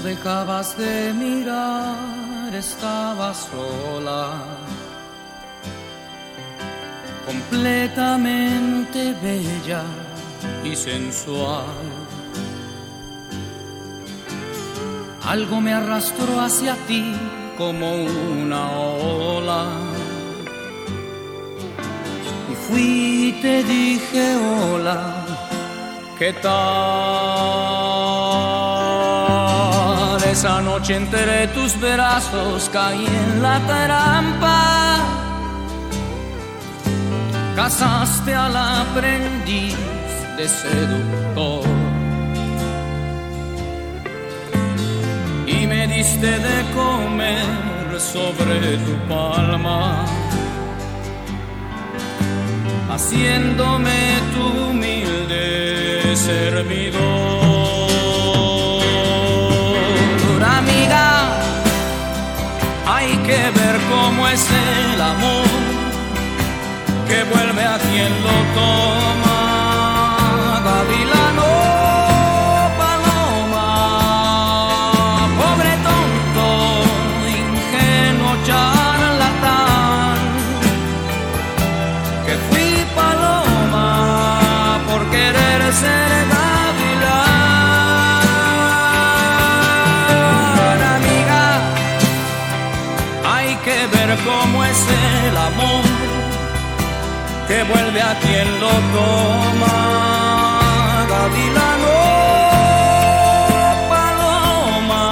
dejabas de mirar, estaba sola, completamente bella y sensual. Algo me arrastró hacia ti como una ola, y fui y te dije hola, ¿qué tal? Esa noche entre tus brazos caí en la trampa. Casaste al aprendiz de seductor y me diste de comer sobre tu palma, haciéndome tu humilde servidor. Amiga, hay que ver cómo es el amor, que vuelve a quien lo toma. Gavilano, paloma, pobre tonto, ingenuo charlatán, que fui paloma por querer ser gavilán. Amiga, hay que ver cómo es el amor, que vuelve a quien lo toma. Gavilano, paloma.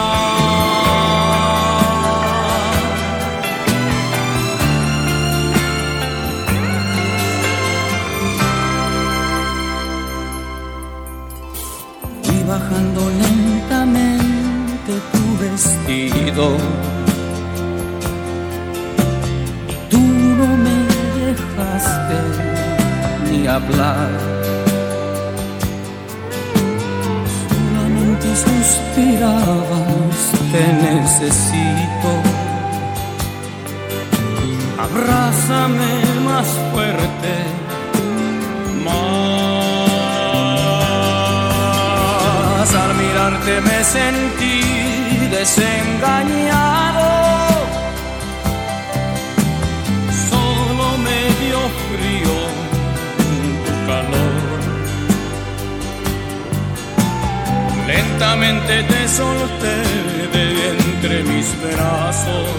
Fui bajando lentamente tu vestido, tú no me dejaste ni hablar, solamente suspirabas, te necesito, abrázame más fuerte, más. Al mirarte me sentí desengañado, frío, tu calor. Lentamente te solté de entre mis brazos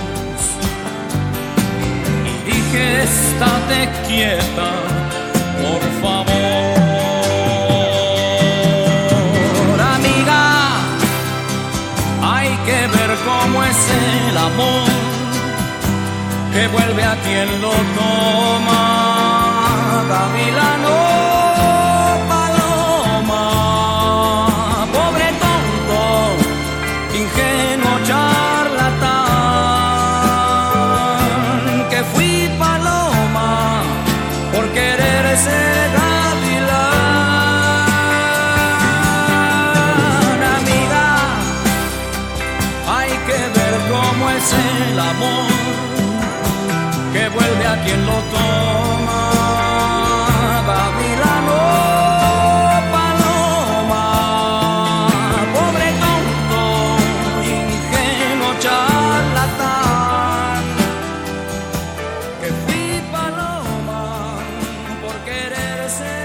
y dije, estate quieta, por favor. Amiga, hay que ver cómo es el amor, que vuelve a quien lo toma. Gavilano, paloma, pobre tonto, ingenuo charlatán, que fui paloma por querer ser gavilán. Amiga, hay que ver cómo es el amor, que vuelve a quien lo toma. Gavilano, paloma, pobre tonto, ingenuo charlatán, que fui paloma por querer ser